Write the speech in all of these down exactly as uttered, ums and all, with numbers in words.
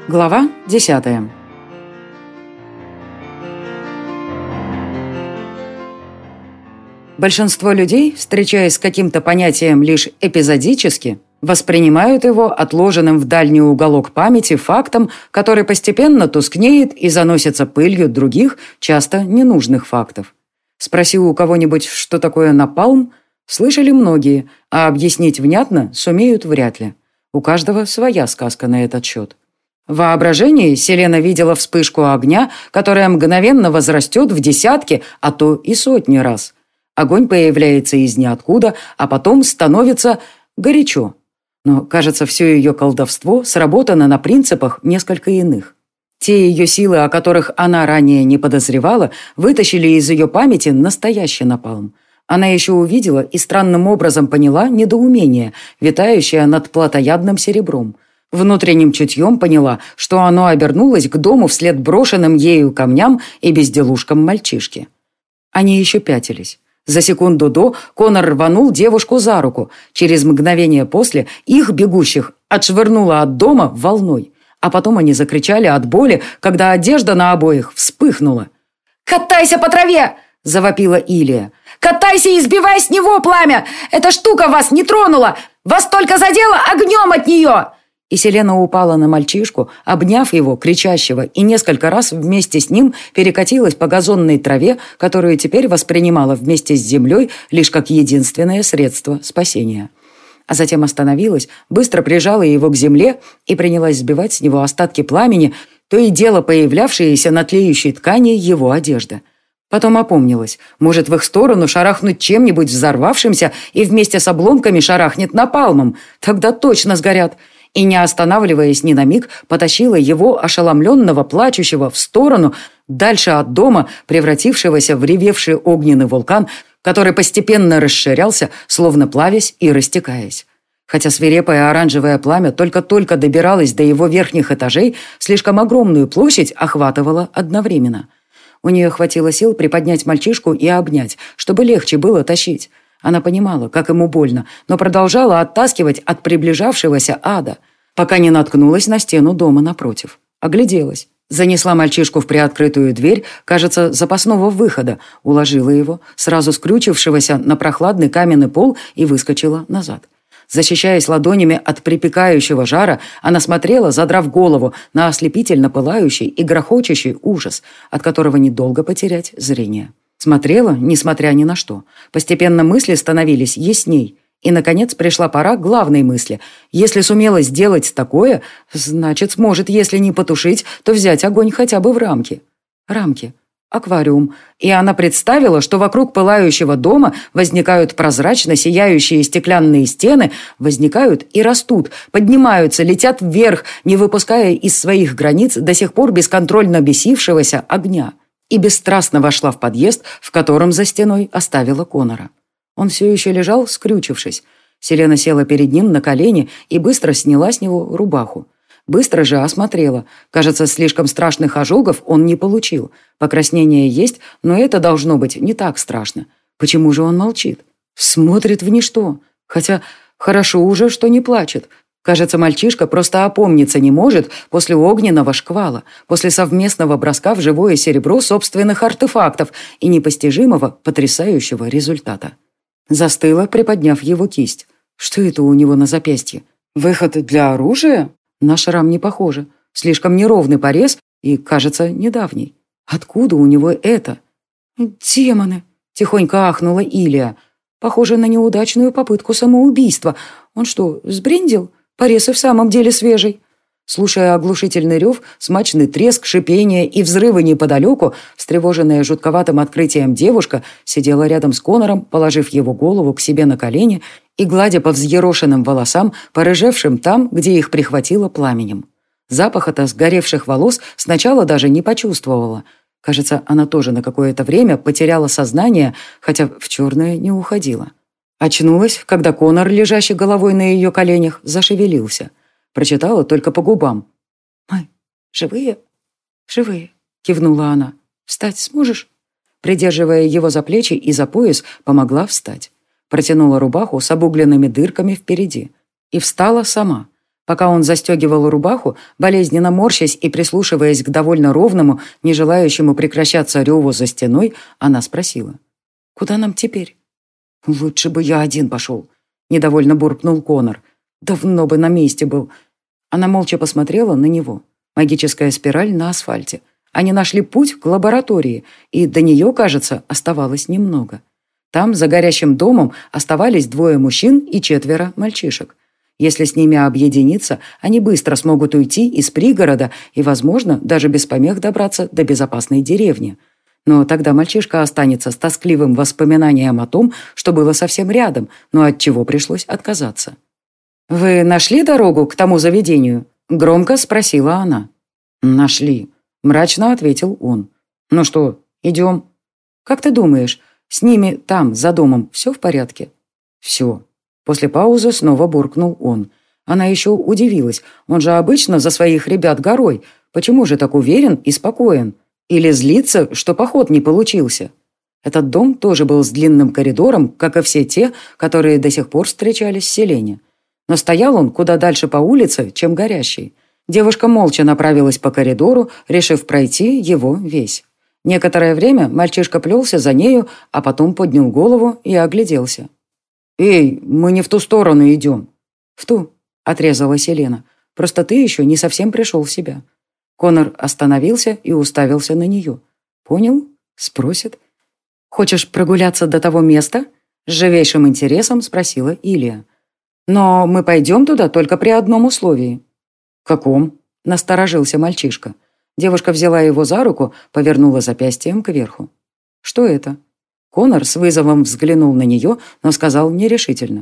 Глава десятая. Большинство людей, встречаясь с каким-то понятием лишь эпизодически, воспринимают его отложенным в дальний уголок памяти фактом, который постепенно тускнеет и заносится пылью других, часто ненужных фактов. Спроси у кого-нибудь, что такое напалм, слышали многие, а объяснить внятно сумеют вряд ли. У каждого своя сказка на этот счет. В воображении Селена видела вспышку огня, которая мгновенно возрастет в десятки, а то и сотни раз. Огонь появляется из ниоткуда, а потом становится горячо. Но, кажется, все ее колдовство сработано на принципах несколько иных. Те ее силы, о которых она ранее не подозревала, вытащили из ее памяти настоящий напалм. Она еще увидела и странным образом поняла недоумение, витающее над плотоядным серебром. Внутренним чутьем поняла, что оно обернулось к дому вслед брошенным ею камням и безделушкам мальчишки. Они еще пятились. За секунду до Конор рванул девушку за руку. Через мгновение после их, бегущих, отшвырнуло от дома волной. А потом они закричали от боли, когда одежда на обоих вспыхнула. «Катайся по траве!» – завопила Илия. «Катайся и сбивай с него пламя! Эта штука вас не тронула! Вас только задело огнем от нее!» И Селена упала на мальчишку, обняв его, кричащего, и несколько раз вместе с ним перекатилась по газонной траве, которую теперь воспринимала вместе с землей лишь как единственное средство спасения. А затем остановилась, быстро прижала его к земле и принялась сбивать с него остатки пламени, то и дело появлявшиеся на тлеющей ткани его одежды. Потом опомнилась. Может, в их сторону шарахнуть чем-нибудь взорвавшимся и вместе с обломками шарахнет напалмом. Тогда точно сгорят. И, не останавливаясь ни на миг, потащила его, ошеломленного, плачущего, в сторону, дальше от дома, превратившегося в ревевший огненный вулкан, который постепенно расширялся, словно плавясь и растекаясь. Хотя свирепое оранжевое пламя только-только добиралось до его верхних этажей, слишком огромную площадь охватывало одновременно. У нее хватило сил приподнять мальчишку и обнять, чтобы легче было тащить. Она понимала, как ему больно, но продолжала оттаскивать от приближавшегося ада, пока не наткнулась на стену дома напротив. Огляделась. Занесла мальчишку в приоткрытую дверь, кажется, запасного выхода, уложила его, сразу скрючившегося на прохладный каменный пол, и выскочила назад. Защищаясь ладонями от припекающего жара, она смотрела, задрав голову, на ослепительно пылающий и грохочущий ужас, от которого недолго потерять зрение. Смотрела, несмотря ни на что. Постепенно мысли становились ясней. И, наконец, пришла пора главной мысли. Если сумела сделать такое, значит, сможет, если не потушить, то взять огонь хотя бы в рамки. Рамки. Аквариум. И она представила, что вокруг пылающего дома возникают прозрачно сияющие стеклянные стены, возникают и растут, поднимаются, летят вверх, не выпуская из своих границ до сих пор бесконтрольно бесившегося огня. И бесстрастно вошла в подъезд, в котором за стеной оставила Конора. Он все еще лежал, скрючившись. Селена села перед ним на колени и быстро сняла с него рубаху. Быстро же осмотрела. Кажется, слишком страшных ожогов он не получил. Покраснение есть, но это должно быть не так страшно. Почему же он молчит? Смотрит в ничто. Хотя хорошо уже, что не плачет. Кажется, мальчишка просто опомниться не может после огненного шквала, после совместного броска в живое серебро собственных артефактов и непостижимого, потрясающего результата. Застыла, приподняв его кисть. Что это у него на запястье? Выход для оружия? На шрам не похоже. Слишком неровный порез и, кажется, недавний. Откуда у него это? «Демоны!» – тихонько ахнула Илия. «Похоже на неудачную попытку самоубийства. Он что, сбрендил? Порез и в самом деле свежий». Слушая оглушительный рев, смачный треск, шипение и взрывы неподалеку, встревоженная жутковатым открытием девушка сидела рядом с Конором, положив его голову к себе на колени и гладя по взъерошенным волосам, порыжевшим там, где их прихватило пламенем. Запаха-то сгоревших волос сначала даже не почувствовала. Кажется, она тоже на какое-то время потеряла сознание, хотя в черное не уходила. Очнулась, когда Конор, лежащий головой на ее коленях, зашевелился. Прочитала только по губам. «Мы живые?» «Живые», — кивнула она. «Встать сможешь?» Придерживая его за плечи и за пояс, помогла встать. Протянула рубаху с обугленными дырками впереди. И встала сама. Пока он застегивал рубаху, болезненно морщась и прислушиваясь к довольно ровному, не желающему прекращаться реву за стеной, она спросила: «Куда нам теперь?» «Лучше бы я один пошел», — недовольно буркнул Конор. «Давно бы на месте был». Она молча посмотрела на него. Магическая спираль на асфальте. Они нашли путь к лаборатории, и до нее, кажется, оставалось немного. Там, за горящим домом, оставались двое мужчин и четверо мальчишек. Если с ними объединиться, они быстро смогут уйти из пригорода и, возможно, даже без помех добраться до безопасной деревни. Но тогда мальчишка останется с тоскливым воспоминанием о том, что было совсем рядом, но от чего пришлось отказаться. «Вы нашли дорогу к тому заведению?» – громко спросила она. «Нашли», – мрачно ответил он. «Ну что, идем?» «Как ты думаешь, с ними там, за домом, все в порядке?» «Все». После паузы снова буркнул он. Она еще удивилась. Он же обычно за своих ребят горой. Почему же так уверен и спокоен? Или злится, что поход не получился? Этот дом тоже был с длинным коридором, как и все те, которые до сих пор встречались в селении. Но стоял он куда дальше по улице, чем горящий. Девушка молча направилась по коридору, решив пройти его весь. Некоторое время мальчишка плелся за нею, а потом поднял голову и огляделся. «Эй, мы не в ту сторону идем». «В ту», — отрезала Селена. «Просто ты еще не совсем пришел в себя». Конор остановился и уставился на нее. «Понял?» — спросит. «Хочешь прогуляться до того места?» — с живейшим интересом спросила Илия. «Но мы пойдем туда только при одном условии». «Каком?» — насторожился мальчишка. Девушка взяла его за руку, повернула запястьем кверху. «Что это?» Конор с вызовом взглянул на нее, но сказал нерешительно.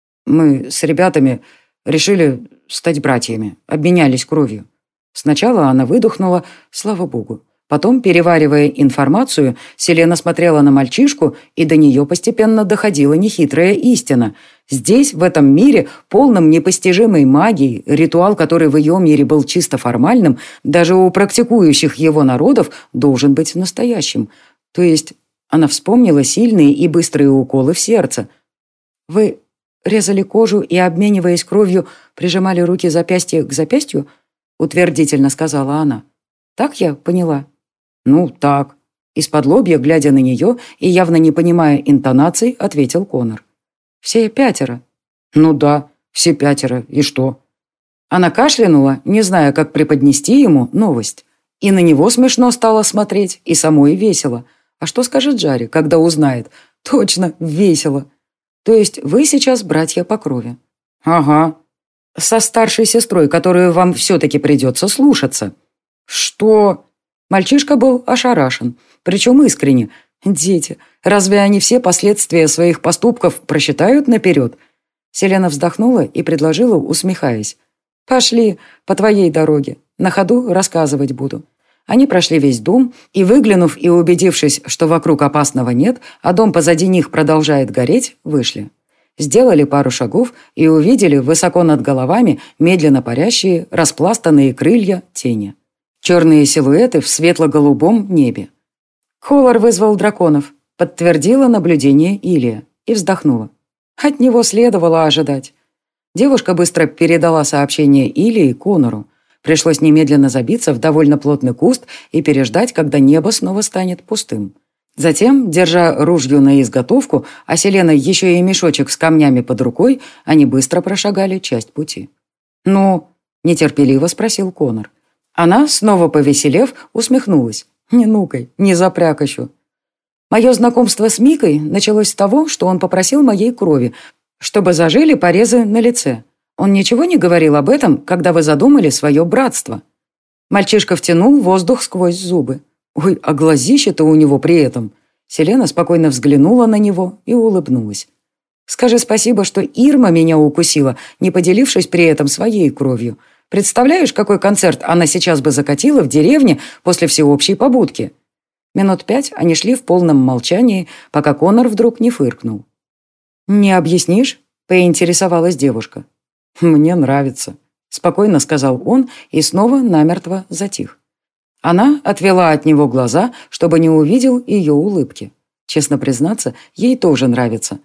«Мы с ребятами решили стать братьями, обменялись кровью». Сначала она выдохнула, слава богу. Потом, переваривая информацию, Селена смотрела на мальчишку, и до нее постепенно доходила нехитрая истина. Здесь, в этом мире, полном непостижимой магии, ритуал, который в ее мире был чисто формальным, даже у практикующих его народов должен быть настоящим. То есть она вспомнила сильные и быстрые уколы в сердце. «Вы резали кожу и, обмениваясь кровью, прижимали руки запястья к запястью?» — утвердительно сказала она. «Так я поняла?» «Ну, так». Из-под лобья, глядя на нее и явно не понимая интонаций, ответил Конор. «Все пятеро?» «Ну да, все пятеро. И что?» Она кашлянула, не зная, как преподнести ему новость. И на него смешно стало смотреть, и самой весело. А что скажет Джарри, когда узнает? Точно, весело. То есть вы сейчас братья по крови? Ага. Со старшей сестрой, которую вам все-таки придется слушаться. Что? Мальчишка был ошарашен, причем искренне. Дети, разве они все последствия своих поступков просчитают наперед? Селена вздохнула и предложила, усмехаясь. Пошли по твоей дороге, на ходу рассказывать буду. Они прошли весь дом и, выглянув и убедившись, что вокруг опасного нет, а дом позади них продолжает гореть, вышли. Сделали пару шагов и увидели высоко над головами медленно парящие, распластанные крылья тени. Черные силуэты в светло-голубом небе. Холлар вызвал драконов, подтвердила наблюдение Илия и вздохнула. От него следовало ожидать. Девушка быстро передала сообщение Илии Конору. Пришлось немедленно забиться в довольно плотный куст и переждать, когда небо снова станет пустым. Затем, держа ружье на изготовку, а Селена еще и мешочек с камнями под рукой, они быстро прошагали часть пути. «Ну?» – нетерпеливо спросил Конор. Она, снова повеселев, усмехнулась. «Не нукай, не запрякощу». Мое знакомство с Микой началось с того, что он попросил моей крови, чтобы зажили порезы на лице. Он ничего не говорил об этом, когда вы задумали свое братство. Мальчишка втянул воздух сквозь зубы. Ой, а глазище-то у него при этом. Селена спокойно взглянула на него и улыбнулась. Скажи спасибо, что Ирма меня укусила, не поделившись при этом своей кровью. Представляешь, какой концерт она сейчас бы закатила в деревне после всеобщей побудки? Минут пять они шли в полном молчании, пока Конор вдруг не фыркнул. «Не объяснишь?» – поинтересовалась девушка. «Мне нравится», – спокойно сказал он и снова намертво затих. Она отвела от него глаза, чтобы не увидел ее улыбки. Честно признаться, ей тоже нравится.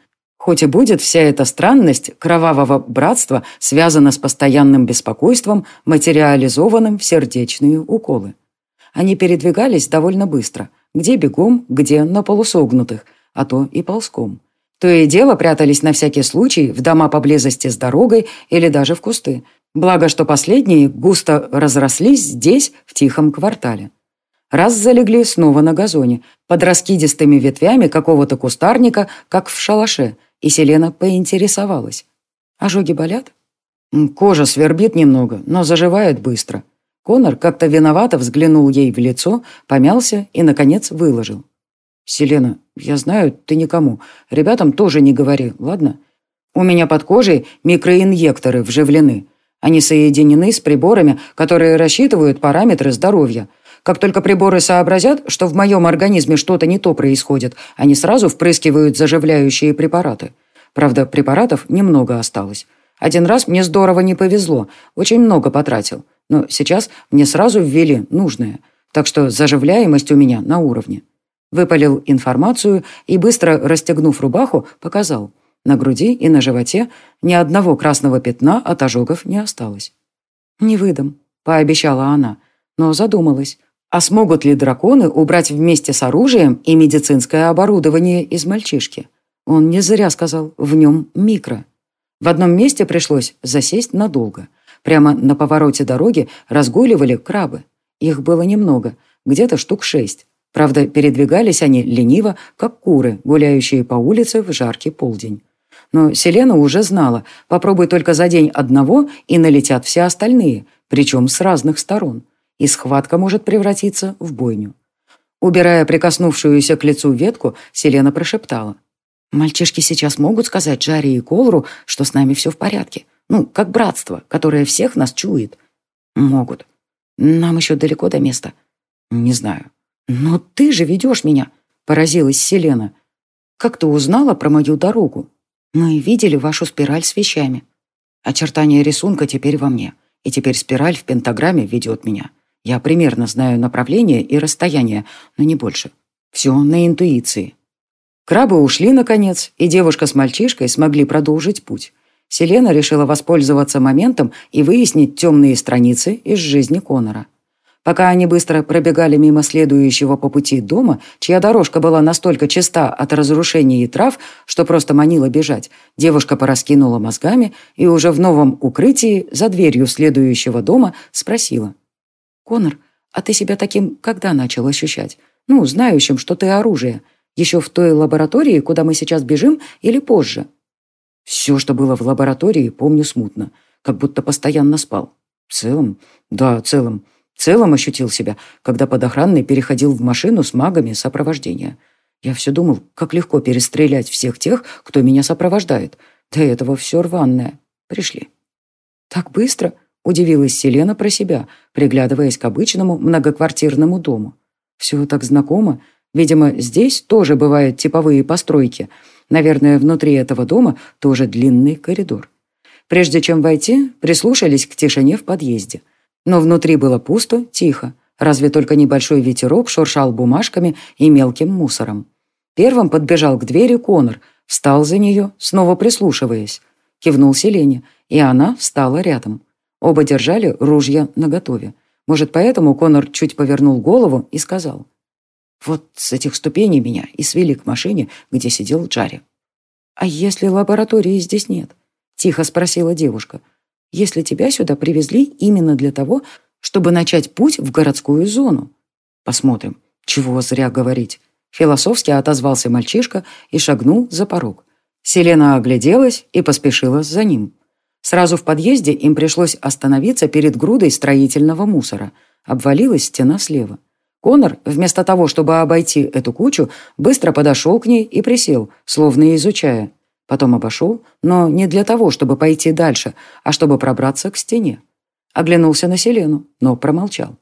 Хоть и будет вся эта странность кровавого братства связана с постоянным беспокойством, материализованным в сердечные уколы. Они передвигались довольно быстро, где бегом, где на полусогнутых, а то и ползком. То и дело прятались на всякий случай в дома поблизости с дорогой или даже в кусты. Благо, что последние густо разрослись здесь, в тихом квартале. Раз залегли снова на газоне, под раскидистыми ветвями какого-то кустарника, как в шалаше, и Селена поинтересовалась. «Ожоги болят?» «Кожа свербит немного, но заживает быстро». Конор как-то виновато взглянул ей в лицо, помялся и, наконец, выложил. «Селена, я знаю, ты никому. Ребятам тоже не говори, ладно? У меня под кожей микроинъекторы вживлены. Они соединены с приборами, которые рассчитывают параметры здоровья. Как только приборы сообразят, что в моем организме что-то не то происходит, они сразу впрыскивают заживляющие препараты. Правда, препаратов немного осталось. Один раз мне здорово не повезло, очень много потратил. Но сейчас мне сразу ввели нужное, так что заживляемость у меня на уровне». Выпалил информацию и, быстро расстегнув рубаху, показал. На груди и на животе ни одного красного пятна от ожогов не осталось. «Не выдам», — пообещала она, но задумалась. А смогут ли драконы убрать вместе с оружием и медицинское оборудование из мальчишки? Он не зря сказал, в нем микро. В одном месте пришлось засесть надолго. Прямо на повороте дороги разгуливали крабы. Их было немного, где-то штук шесть. Правда, передвигались они лениво, как куры, гуляющие по улице в жаркий полдень. Но Селена уже знала, попробуй только за день одного, и налетят все остальные, причем с разных сторон. И схватка может превратиться в бойню. Убирая прикоснувшуюся к лицу ветку, Селена прошептала. «Мальчишки сейчас могут сказать Джаре и Колру, что с нами все в порядке. Ну, как братство, которое всех нас чует». «Могут. Нам еще далеко до места». «Не знаю». «Но ты же ведешь меня», — поразилась Селена. «Как ты узнала про мою дорогу?» «Мы видели вашу спираль с вещами. Очертания рисунка теперь во мне, и теперь спираль в пентаграмме ведет меня. Я примерно знаю направление и расстояние, но не больше. Все на интуиции». Крабы ушли, наконец, и девушка с мальчишкой смогли продолжить путь. Селена решила воспользоваться моментом и выяснить темные страницы из жизни Конора. Пока они быстро пробегали мимо следующего по пути дома, чья дорожка была настолько чиста от разрушений и трав, что просто манила бежать, девушка пораскинула мозгами и уже в новом укрытии за дверью следующего дома спросила. «Конор, а ты себя таким когда начал ощущать? Ну, знающим, что ты оружие. Еще в той лаборатории, куда мы сейчас бежим, или позже?» «Все, что было в лаборатории, помню смутно, как будто постоянно спал. В целом, да, целом. В целом ощутил себя, когда под охраной переходил в машину с магами сопровождения. Я все думал, как легко перестрелять всех тех, кто меня сопровождает. До этого все рваное. Пришли». «Так быстро?» – удивилась Селена про себя, приглядываясь к обычному многоквартирному дому. «Все так знакомо. Видимо, здесь тоже бывают типовые постройки. Наверное, внутри этого дома тоже длинный коридор». Прежде чем войти, прислушались к тишине в подъезде. Но внутри было пусто, тихо, разве только небольшой ветерок шуршал бумажками и мелким мусором. Первым подбежал к двери Конор, встал за нее, снова прислушиваясь. Кивнул Селене, и она встала рядом. Оба держали ружья наготове. Может, поэтому Конор чуть повернул голову и сказал. «Вот с этих ступеней меня и свели к машине, где сидел Джаре». «А если лаборатории здесь нет?» – тихо спросила девушка. «Если тебя сюда привезли именно для того, чтобы начать путь в городскую зону?» «Посмотрим. Чего зря говорить». Философски отозвался мальчишка и шагнул за порог. Селена огляделась и поспешила за ним. Сразу в подъезде им пришлось остановиться перед грудой строительного мусора. Обвалилась стена слева. Конор, вместо того, чтобы обойти эту кучу, быстро подошел к ней и присел, словно изучая. Потом обошел, но не для того, чтобы пойти дальше, а чтобы пробраться к стене. Оглянулся на Селену, но промолчал.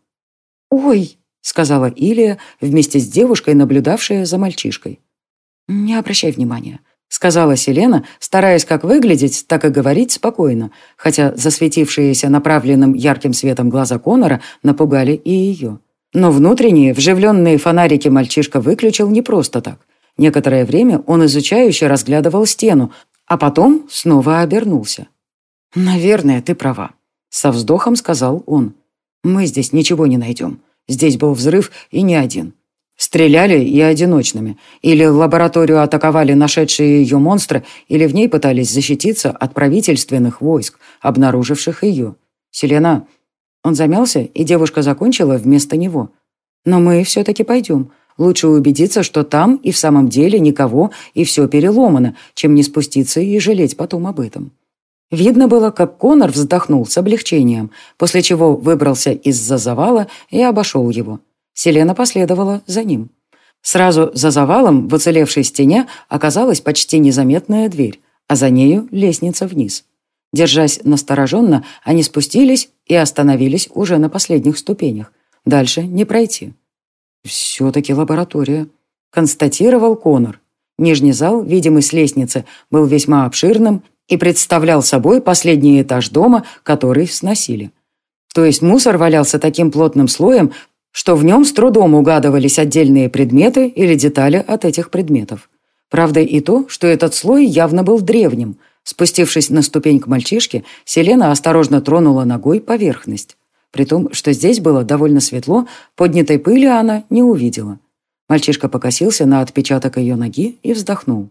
«Ой!» — сказала Илия, вместе с девушкой, наблюдавшая за мальчишкой. «Не обращай внимания», — сказала Селена, стараясь как выглядеть, так и говорить спокойно, хотя засветившиеся направленным ярким светом глаза Конора напугали и ее. Но внутренние, вживленные фонарики мальчишка выключил не просто так. Некоторое время он изучающе разглядывал стену, а потом снова обернулся. «Наверное, ты права», — со вздохом сказал он. «Мы здесь ничего не найдем. Здесь был взрыв и не один. Стреляли и одиночными. Или лабораторию атаковали нашедшие ее монстры, или в ней пытались защититься от правительственных войск, обнаруживших ее. Селена...» Он замялся, и девушка закончила вместо него. «Но мы все-таки пойдем. Лучше убедиться, что там и в самом деле никого, и все переломано, чем не спуститься и жалеть потом об этом». Видно было, как Конор вздохнул с облегчением, после чего выбрался из-за завала и обошел его. Селена последовала за ним. Сразу за завалом в уцелевшей стене оказалась почти незаметная дверь, а за нею лестница вниз. Держась настороженно, они спустились и остановились уже на последних ступенях. Дальше не пройти. «Все-таки лаборатория», — констатировал Конор. Нижний зал, видимый с лестницы, был весьма обширным и представлял собой последний этаж дома, который сносили. То есть мусор валялся таким плотным слоем, что в нем с трудом угадывались отдельные предметы или детали от этих предметов. Правда и то, что этот слой явно был древним. Спустившись на ступень к мальчишке, Селена осторожно тронула ногой поверхность. При том, что здесь было довольно светло, поднятой пыли она не увидела. Мальчишка покосился на отпечаток ее ноги и вздохнул.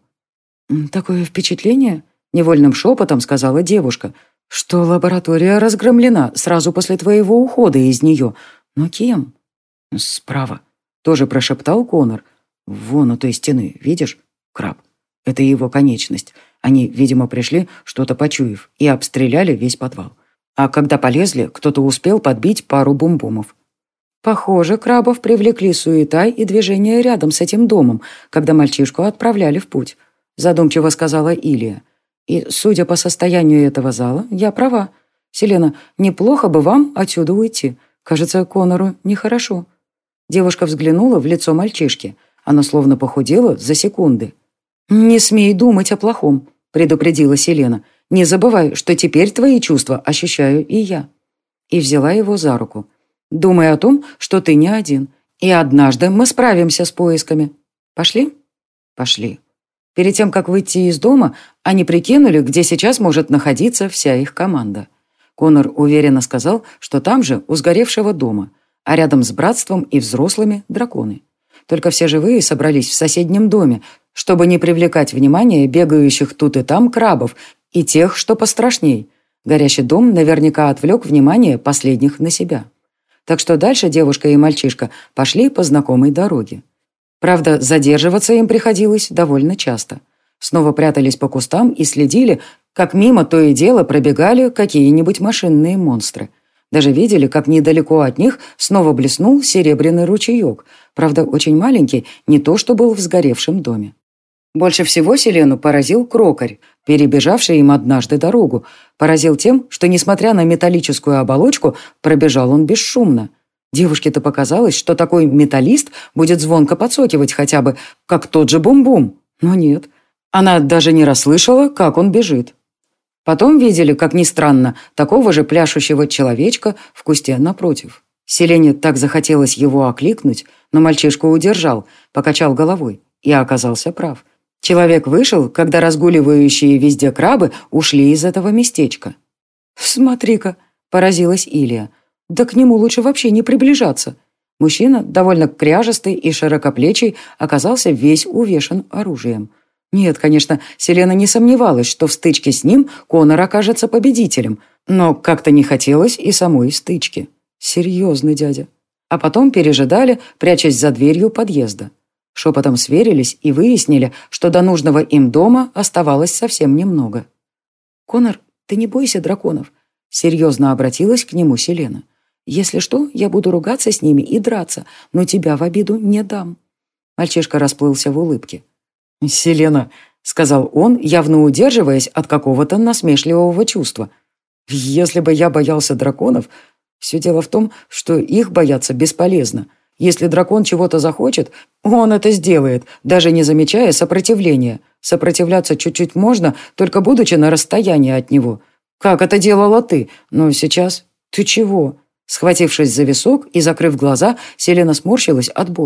«Такое впечатление», — невольным шепотом сказала девушка, «что лаборатория разгромлена сразу после твоего ухода из нее. Но кем?» «Справа», — тоже прошептал Конор. «Вон у той стены, видишь? Краб. Это его конечность. Они, видимо, пришли, что-то почуяв, и обстреляли весь подвал. А когда полезли, кто-то успел подбить пару бум-бумов». Похоже, крабов привлекли суета и движение рядом с этим домом, когда мальчишку отправляли в путь, задумчиво сказала Илия. И, судя по состоянию этого зала, я права. Селена, неплохо бы вам отсюда уйти. Кажется, Конору нехорошо. Девушка взглянула в лицо мальчишки. Оно словно похудело за секунды. «Не смей думать о плохом», — предупредила Селена. «Не забывай, что теперь твои чувства ощущаю и я». И взяла его за руку. «Думай о том, что ты не один. И однажды мы справимся с поисками. Пошли?» «Пошли». Перед тем, как выйти из дома, они прикинули, где сейчас может находиться вся их команда. Конор уверенно сказал, что там же у сгоревшего дома, а рядом с братством и взрослыми драконы. Только все живые собрались в соседнем доме, чтобы не привлекать внимание бегающих тут и там крабов и тех, что пострашней. Горящий дом наверняка отвлек внимание последних на себя. Так что дальше девушка и мальчишка пошли по знакомой дороге. Правда, задерживаться им приходилось довольно часто. Снова прятались по кустам и следили, как мимо то и дело пробегали какие-нибудь машинные монстры. Даже видели, как недалеко от них снова блеснул серебряный ручеек, правда, очень маленький, не то что был в сгоревшем доме. Больше всего Селену поразил крокарь, перебежавший им однажды дорогу. Поразил тем, что, несмотря на металлическую оболочку, пробежал он бесшумно. Девушке-то показалось, что такой металлист будет звонко подсокивать хотя бы, как тот же бум-бум. Но нет, она даже не расслышала, как он бежит. Потом видели, как ни странно, такого же пляшущего человечка в кусте напротив. Селене так захотелось его окликнуть, но мальчишку удержал, покачал головой и оказался прав. Человек вышел, когда разгуливающие везде крабы ушли из этого местечка. «Смотри-ка», — поразилась Илия, — «да к нему лучше вообще не приближаться». Мужчина, довольно кряжестый и широкоплечий, оказался весь увешан оружием. Нет, конечно, Селена не сомневалась, что в стычке с ним Конор окажется победителем, но как-то не хотелось и самой стычки. Серьезный дядя. А потом пережидали, прячась за дверью подъезда. Шепотом сверились и выяснили, что до нужного им дома оставалось совсем немного. «Конор, ты не бойся драконов», — серьезно обратилась к нему Селена. «Если что, я буду ругаться с ними и драться, но тебя в обиду не дам». Мальчишка расплылся в улыбке. «Селена», — сказал он, явно удерживаясь от какого-то насмешливого чувства. «Если бы я боялся драконов, все дело в том, что их бояться бесполезно. Если дракон чего-то захочет, он это сделает, даже не замечая сопротивления. Сопротивляться чуть-чуть можно, только будучи на расстоянии от него. Как это делала ты? Но сейчас... Ты чего?» Схватившись за висок и закрыв глаза, Селена сморщилась от боли.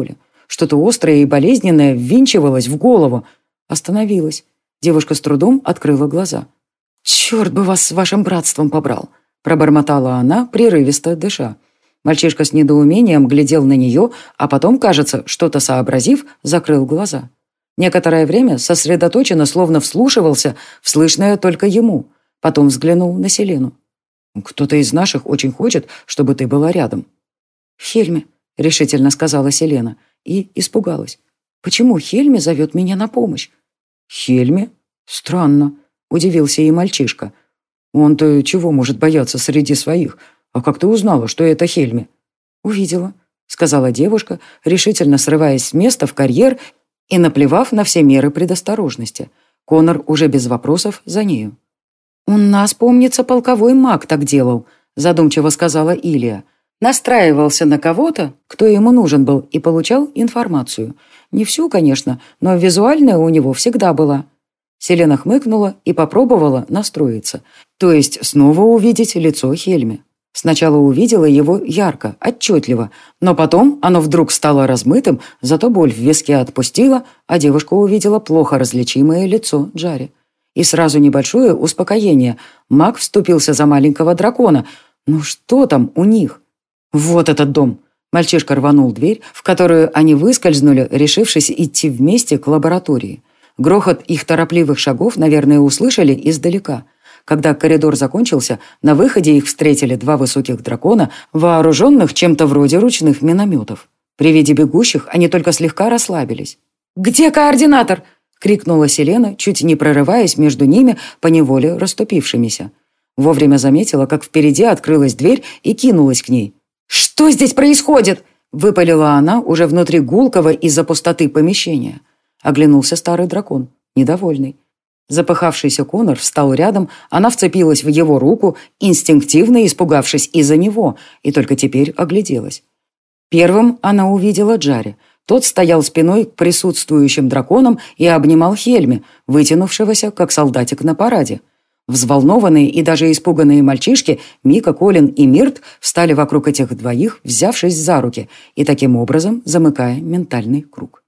Что-то острое и болезненное ввинчивалось в голову. Остановилась. Девушка с трудом открыла глаза. «Черт бы вас с вашим братством побрал!» Пробормотала она, прерывисто дыша. Мальчишка с недоумением глядел на нее, а потом, кажется, что-то сообразив, закрыл глаза. Некоторое время сосредоточенно, словно вслушивался, в слышное только ему. Потом взглянул на Селену. «Кто-то из наших очень хочет, чтобы ты была рядом». «Хельме», — решительно сказала Селена, и испугалась. «Почему Хельме зовет меня на помощь?» «Хельме? Странно», — удивился и мальчишка. «Он-то чего может бояться среди своих? А как ты узнала, что это Хельме?» «Увидела», — сказала девушка, решительно срываясь с места в карьер и наплевав на все меры предосторожности. Конор уже без вопросов за нею. «У нас, помнится, полковой маг так делал», — задумчиво сказала Илия. Настраивался на кого-то, кто ему нужен был, и получал информацию. Не всю, конечно, но визуальная у него всегда была. Селена хмыкнула и попробовала настроиться, то есть снова увидеть лицо Хельме. Сначала увидела его ярко, отчетливо, но потом оно вдруг стало размытым, зато боль в виске отпустила, а девушка увидела плохо различимое лицо Джари. И сразу небольшое успокоение. Маг вступился за маленького дракона. Ну что там у них? Вот этот дом. Мальчишка рванул дверь, в которую они выскользнули, решившись идти вместе к лаборатории. Грохот их торопливых шагов, наверное, услышали издалека. Когда коридор закончился, на выходе их встретили два высоких дракона, вооруженных чем-то вроде ручных минометов. При виде бегущих они только слегка расслабились. «Где координатор?» — крикнула Селена, чуть не прорываясь между ними, поневоле расступившимися. Вовремя заметила, как впереди открылась дверь и кинулась к ней. «Что здесь происходит?» — выпалила она уже внутри гулкого из-за пустоты помещения. Оглянулся старый дракон, недовольный. Запыхавшийся Конор встал рядом, она вцепилась в его руку, инстинктивно испугавшись из-за него, и только теперь огляделась. Первым она увидела Джари. Тот стоял спиной к присутствующим драконам и обнимал Хельме, вытянувшегося, как солдатик на параде. Взволнованные и даже испуганные мальчишки Мика, Колин и Мирт встали вокруг этих двоих, взявшись за руки и таким образом замыкая ментальный круг.